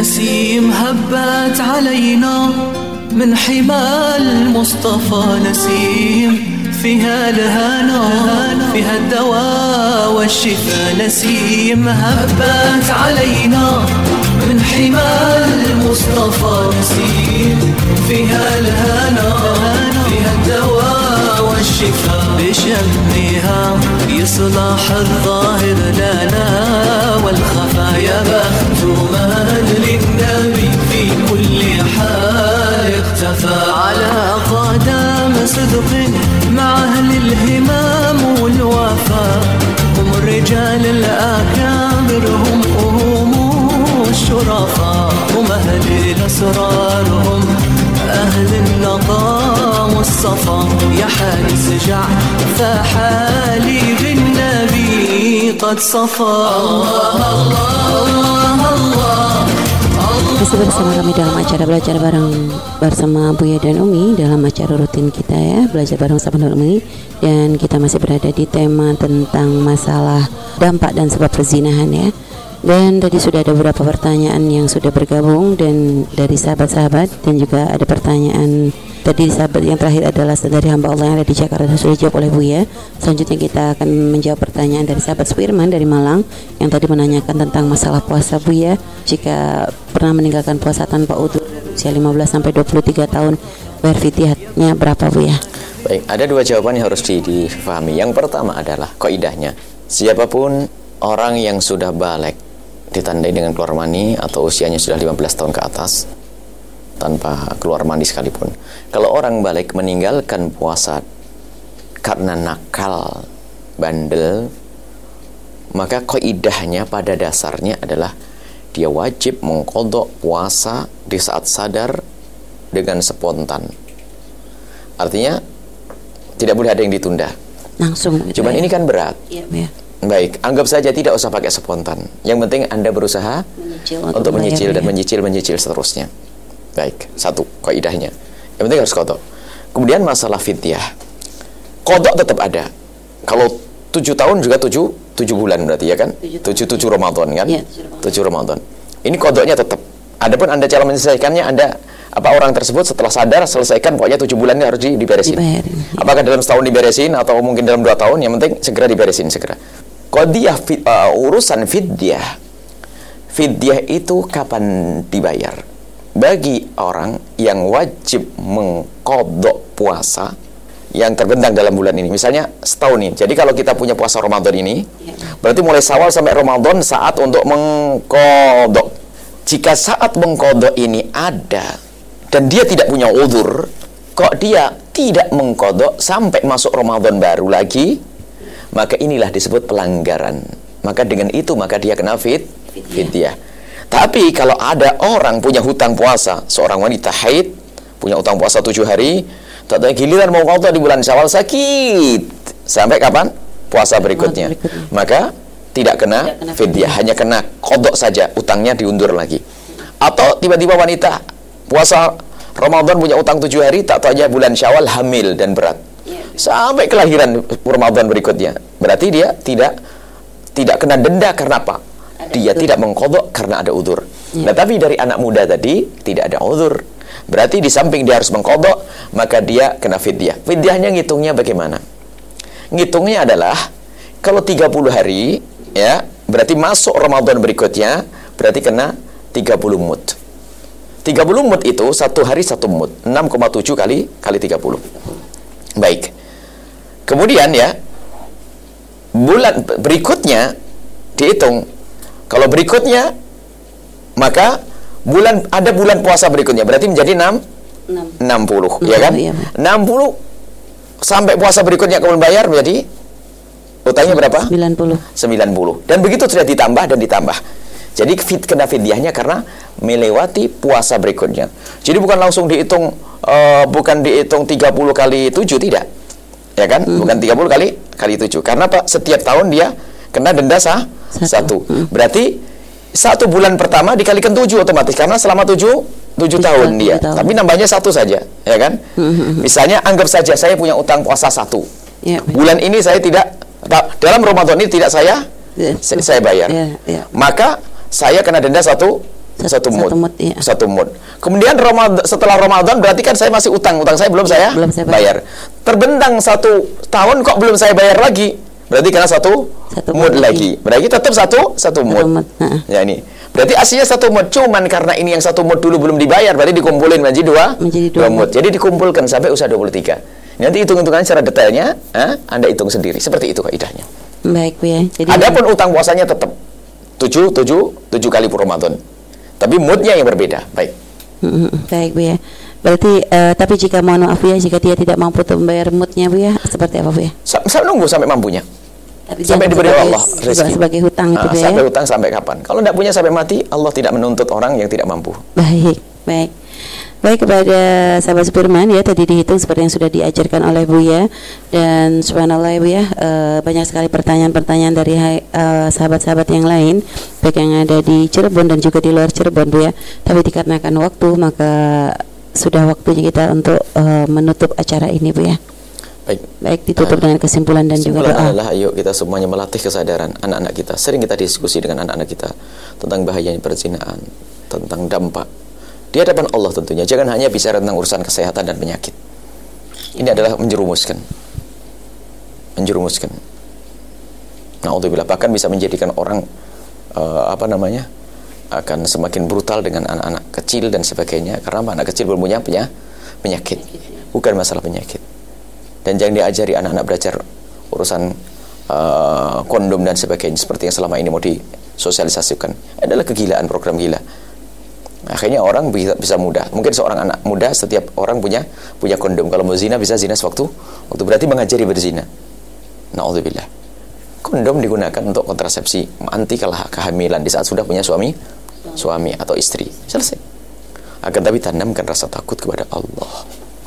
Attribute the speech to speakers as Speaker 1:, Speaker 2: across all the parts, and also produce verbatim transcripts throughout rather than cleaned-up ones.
Speaker 1: نسيم هبت علينا من حمى المصطفى نسيم فيها الهنا فيها الدواء والشفاء نسيم هبت علينا من حمى المصطفى نسيم فيها الهنا فيها الدواء والشفاء بشمها يصلح الظاهر لنا والخفايا مختوما للنبي في كل حال اختفى على قدم صدق مع أهل الهمام والوفاء هم الرجال الأكابر هم هم الشرفاء هم أهل الأسرار هم أهل النقاء والصفا يا حارس جع فحالي بالنبي قد صفى الله الله الله.
Speaker 2: Masih bersama kami dalam acara belajar bareng bersama Buya dan Umi dalam acara rutin kita ya, belajar bareng sama Umi, dan kita masih berada di tema tentang masalah dampak dan sebab perzinahan ya. Dan tadi sudah ada beberapa pertanyaan yang sudah bergabung dan dari sahabat-sahabat, dan juga ada pertanyaan tadi sahabat yang terakhir adalah dari hamba Allah yang ada di Jakarta, sudah dijawab oleh Buya. Selanjutnya kita akan menjawab pertanyaan dari sahabat Suirman dari Malang yang tadi menanyakan tentang masalah puasa Buya. Jika pernah meninggalkan puasa tanpa udzur usia lima belas sampai dua puluh tiga tahun, bayar fidyahnya berapa Buya?
Speaker 3: Baik, ada dua jawaban yang harus difahami. Yang pertama adalah kaidahnya, siapapun orang yang sudah balik ditandai dengan keluar mani atau usianya sudah lima belas tahun ke atas tanpa keluar mani sekalipun, kalau orang balik meninggalkan puasa karena nakal, bandel, maka kaidahnya pada dasarnya adalah dia wajib mengqadha puasa di saat sadar dengan spontan. Artinya tidak boleh ada yang ditunda
Speaker 2: langsung.
Speaker 3: Cuman ya, ini kan berat.
Speaker 2: Iya, ya.
Speaker 3: Baik, anggap saja tidak usah pakai spontan. Yang penting Anda berusaha menyicil untuk menyicil dan menyicil menyicil seterusnya. Baik, satu kaidahnya. Yang penting harus qadha. Kemudian masalah fidyah, qadha tetap ada. Kalau tujuh tahun juga tujuh tujuh bulan berarti ya kan? Tujuh tujuh Ramadan kan? Ya, tujuh Ramadan. Ini qadhanya tetap. Adapun Anda cara menyelesaikannya, Anda apa orang tersebut setelah sadar selesaikan, pokoknya tujuh bulannya harus di, diberesin. Dibayarin, ya. Apakah dalam setahun diberesin atau mungkin dalam dua tahun? Yang penting segera diberesin segera. Qadiyah uh, urusan fidyah. Fidyah itu kapan dibayar? Bagi orang yang wajib mengqadha puasa yang terbentang dalam bulan ini, misalnya setahun ini. Jadi kalau kita punya puasa Ramadan ini, ya, berarti mulai Syawal sampai Ramadan saat untuk mengqadha. Jika saat mengqadha ini ada dan dia tidak punya uzur, kok dia tidak mengqadha sampai masuk Ramadan baru lagi, maka inilah disebut pelanggaran. Maka dengan itu maka dia kena fit, fidyah. Tapi kalau ada orang punya hutang puasa, seorang wanita haid punya hutang puasa tujuh hari, tak tahu giliran mau qadha di bulan Syawal sakit, sampai kapan? Puasa berikutnya. berikutnya. Maka tidak kena, kena fidyah, hanya kena qadha saja, utangnya diundur lagi. Atau tiba-tiba wanita puasa Ramadan punya utang tujuh hari, tak tahu aja bulan Syawal hamil dan berat. Sampai kelahiran Ramadan berikutnya, berarti dia tidak tidak kena denda karena apa? Ada dia udur. Tidak mengqadha karena ada udzur. Ya. Nah, tapi dari anak muda tadi tidak ada udzur, berarti di samping dia harus mengqadha, maka dia kena fidyah. Fidyahnya ngitungnya bagaimana? Ngitungnya adalah kalau tiga puluh hari ya, berarti masuk Ramadan berikutnya berarti kena tiga puluh mud. tiga puluh mud itu satu hari satu mud, enam koma tujuh kali kali tiga puluh. Baik. Kemudian ya, bulan berikutnya dihitung. Kalau berikutnya, maka bulan ada bulan puasa berikutnya, berarti menjadi enam, enam puluh, ya kan? Iya. enam puluh sampai puasa berikutnya kemudian bayar menjadi utangnya berapa? sembilan puluh. sembilan puluh. Dan begitu sudah ditambah dan ditambah. Jadi fit kena fidyahnya karena melewati puasa berikutnya. Jadi bukan langsung dihitung, uh, bukan dihitung tiga puluh kali tujuh, tidak. Ya kan? Hmm. Bukan tiga puluh kali kali tujuh. Karena Pak, setiap tahun dia kena denda sah satu. satu. Hmm. Berarti satu bulan pertama dikalikan tujuh otomatis, karena selama tujuh tujuh tahun dia. Tahun. Tapi nambahnya satu saja, ya kan? Hmm. Misalnya anggap saja saya punya utang puasa satu. Ya, bulan ini saya tidak, dalam Ramadan ini tidak saya ya, saya bayar. Ya, ya. Maka saya kena denda satu Satu mud.
Speaker 2: Satu mud, ya.
Speaker 3: Satu mud. Kemudian Ramadan, setelah Ramadan berarti kan saya masih utang, utang saya belum saya,
Speaker 2: belum saya
Speaker 3: bayar. bayar. Terbentang satu tahun kok belum saya bayar lagi. Berarti karena satu, satu mud lagi. lagi. Berarti tetap satu satu mud. mud. Ya ini. Berarti aslinya satu mud, cuman karena ini yang satu mud dulu belum dibayar, berarti dikumpulin menjadi dua, menjadi dua, dua mud. Jadi dikumpulkan sampai usaha dua puluh tiga. Nanti hitung-hitungan secara detailnya, eh, Anda hitung sendiri. Seperti itu kaidahnya. Baik, Bu ya. Jadi adapun utang puasanya tetap tujuh, tujuh, tujuh kali per Ramadan. Tapi moodnya yang berbeda. Baik.
Speaker 2: Mm-hmm. Baik, Bu ya. Berarti uh, tapi jika mohon maaf ya, jika dia tidak mampu untuk membayar moodnya, Bu ya, seperti apa, Bu ya?
Speaker 3: Saya nunggu sampai mampunya.
Speaker 2: Tapi
Speaker 3: sampai diberi Allah rezeki.
Speaker 2: Sebagai hutang itu,
Speaker 3: uh,
Speaker 2: Bu ya.
Speaker 3: Sampai hutang sampai kapan? Kalau tidak punya sampai mati, Allah tidak menuntut orang yang tidak mampu.
Speaker 2: Baik, baik. Baik, kepada sahabat Supirman ya, tadi dihitung seperti yang sudah diajarkan oleh Buya, dan subhanallah ya Bu ya, e, banyak sekali pertanyaan-pertanyaan dari e, sahabat-sahabat yang lain, baik yang ada di Cirebon dan juga di luar Cirebon, Bu ya. Tapi dikarenakan waktu, maka sudah waktunya kita untuk e, menutup acara ini, Bu ya.
Speaker 3: Baik,
Speaker 2: baik ditutup uh, dengan kesimpulan dan juga doa.
Speaker 3: Adalah ayo kita semuanya melatih kesadaran anak-anak kita. Sering kita diskusi dengan anak-anak kita tentang bahayanya perzinahan, tentang dampak di hadapan Allah tentunya. Jangan hanya bicara tentang urusan kesehatan dan penyakit. Ini adalah menjerumuskan. Menjerumuskan. Na'udzubillah, bahkan bisa menjadikan orang uh, apa namanya? akan semakin brutal dengan anak-anak kecil dan sebagainya, karena anak kecil belum punya penyakit. Bukan masalah penyakit. Dan jangan diajari anak-anak belajar urusan uh, kondom dan sebagainya seperti yang selama ini mau disosialisasikan. Adalah kegilaan, program gila. Akhirnya orang bisa, bisa mudah. Mungkin seorang anak muda, setiap orang punya punya kondom. Kalau mau zina bisa zina sewaktu waktu, berarti mengajari berzina. Na'udzubillah. Kondom digunakan untuk kontrasepsi, anti kehamilan di saat sudah punya suami, suami atau istri. Selesai. Akan tapi tanamkan rasa takut kepada Allah.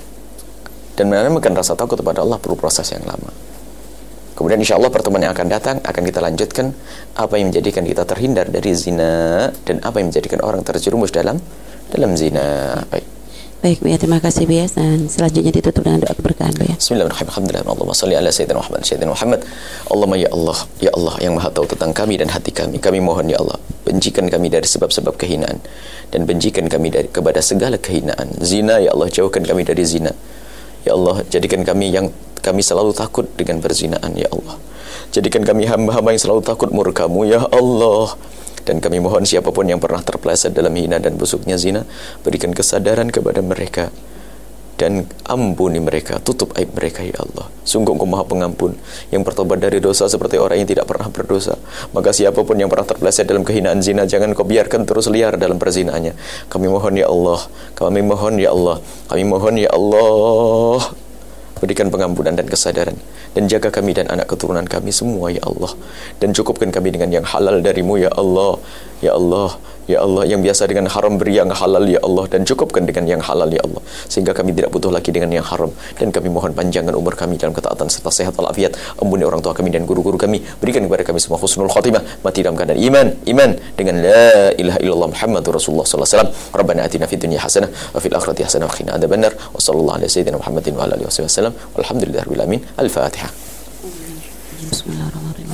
Speaker 3: Dan menanamkan rasa takut kepada Allah perlu proses yang lama. Kemudian insya Allah pertemuan yang akan datang akan kita lanjutkan apa yang menjadikan kita terhindar dari zina dan apa yang menjadikan orang terjerumus dalam dalam zina. Baik.
Speaker 2: Baik, Bu ya, terima kasih Bu ya. Dan selanjutnya ditutup dengan doa keberkahan, Bu ya.
Speaker 3: Bismillahirrahmanirrahim. Alhamdulillah. Allahumma shalli ala sayyidina Muhammad sayyidina Muhammad. Allahumma ya Allah, ya Allah yang Maha tahu tentang kami dan hati kami. Kami mohon ya Allah, bencikan kami dari sebab-sebab kehinaan dan bencikan kami dari kepada segala kehinaan. Zina ya Allah, jauhkan kami dari zina. Ya Allah, jadikan kami yang kami selalu takut dengan perzinaan, ya Allah. Jadikan kami hamba-hamba yang selalu takut murka-Mu, ya Allah. Dan kami mohon siapapun yang pernah terpeleset dalam hina dan busuknya zina, berikan kesadaran kepada mereka dan ampuni mereka, tutup aib mereka, ya Allah. Sungguh Engkau Maha Pengampun yang bertobat dari dosa seperti orang yang tidak pernah berdosa. Maka siapapun yang pernah terpeleset dalam kehinaan zina, jangan Kau biarkan terus liar dalam perzinaannya. Kami mohon ya Allah, kami mohon ya Allah, kami mohon ya Allah, berikan pengampunan dan kesadaran, dan jaga kami dan anak keturunan kami semua, ya Allah. Dan cukupkan kami dengan yang halal dari-Mu, ya Allah. Ya Allah, ya Allah, yang biasa dengan haram beri yang halal, ya Allah. Dan cukupkan dengan yang halal, ya Allah, sehingga kami tidak butuh lagi dengan yang haram. Dan kami mohon panjangkan umur kami dalam ketaatan serta sehat walafiat. Ampuni orang tua kami dan guru-guru kami. Berikan kepada kami semua husnul khotimah, mati dalam keadaan iman, iman dengan la ilaha illallah Muhammadur Rasulullah sallallahu alaihi wasallam. Rabbana atina fid dunya hasanah wa fil akhirati hasanah wa qina adzabannar. Wa sallallahu ala sayyidina Muhammadin wa ala alihi wasallam. Walhamdulillahirabbil alamin. Al-Fatihah. Bismillahirrahmanirrahim.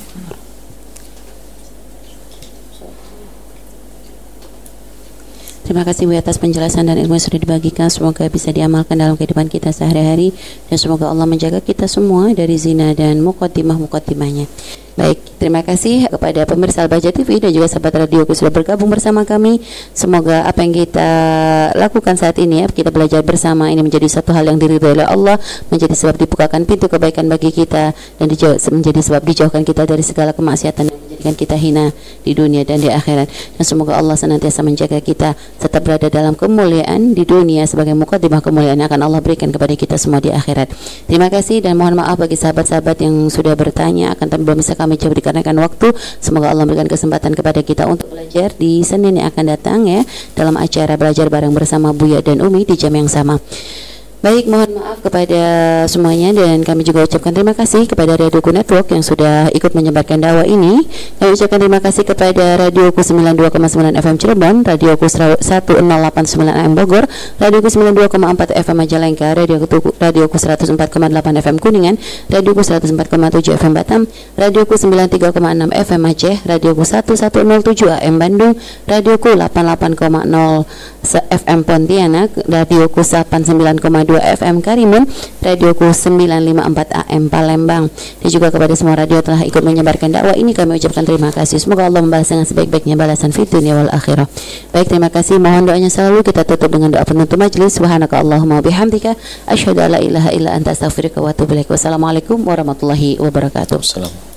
Speaker 2: Terima kasih Bu atas penjelasan dan ilmu yang sudah dibagikan. Semoga bisa diamalkan dalam kehidupan kita sehari-hari, dan semoga Allah menjaga kita semua dari zina dan muqaddimah-muqaddimahnya. Baik, terima kasih kepada pemirsa Al-Bahjah T V dan juga sahabat radio yang sudah bergabung bersama kami. Semoga apa yang kita lakukan saat ini, ya, kita belajar bersama, ini menjadi satu hal yang diridhoi oleh Allah, menjadi sebab dibukakan pintu kebaikan bagi kita, dan dijauh, menjadi sebab dijauhkan kita dari segala kemaksiatan yang menjadikan kita hina di dunia dan di akhirat. Dan semoga Allah senantiasa menjaga kita tetap berada dalam kemuliaan di dunia sebagai muqaddimah kemuliaan yang akan Allah berikan kepada kita semua di akhirat. Terima kasih dan mohon maaf bagi sahabat-sahabat yang sudah bertanya, akan tapi belum bisa kami jawab dikarenakan waktu. Semoga Allah memberikan kesempatan kepada kita untuk belajar di Senin yang akan datang, ya, dalam acara belajar bareng bersama Buya dan Umi di jam yang sama. Baik, mohon maaf kepada semuanya dan kami juga ucapkan terima kasih kepada Radioku Network yang sudah ikut menyebarkan dakwah ini. Kami ucapkan terima kasih kepada Radioku sembilan puluh dua koma sembilan F M Cirebon, Radioku seratus delapan puluh sembilan A M Bogor, Radioku sembilan puluh dua koma empat F M Majalengka, Radioku, Radioku seratus empat koma delapan F M Kuningan, Radioku seratus empat koma tujuh F M Batam, Radioku sembilan puluh tiga koma enam F M Aceh, Radioku seratus tujuh A M Bandung, Radioku delapan puluh delapan koma nol F M Pontianak, Radioku delapan puluh sembilan koma dua F M Karimun, Radioku sembilan lima empat A M Palembang. Dan juga kepada semua radio telah ikut menyebarkan dakwah ini kami ucapkan terima kasih. Semoga Allah membalas dengan sebaik-baiknya balasan fid dunya wal akhirah. Baik, terima kasih. Mohon doanya selalu. Kita tutup dengan doa penutup majelis. Subhanaka Allahumma bihamdika asyhadu an la ilaha illa anta astaghfiruka wa atubu ilaik. Wassalamualaikum warahmatullahi wabarakatuh.
Speaker 3: Assalamualaikum.